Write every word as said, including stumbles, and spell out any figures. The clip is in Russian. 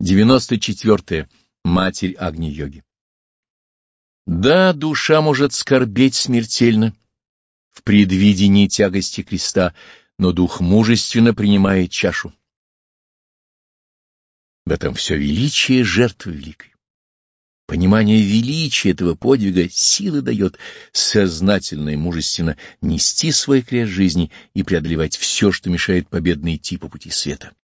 девяносто четвёртое. Матерь Агни-йоги. Да, душа может скорбеть смертельно в предвидении тягости креста, но дух мужественно принимает чашу. В этом все величие жертвы великой. Понимание величия этого подвига силы дает сознательно и мужественно нести свой крест жизни и преодолевать все, что мешает победно идти по пути света.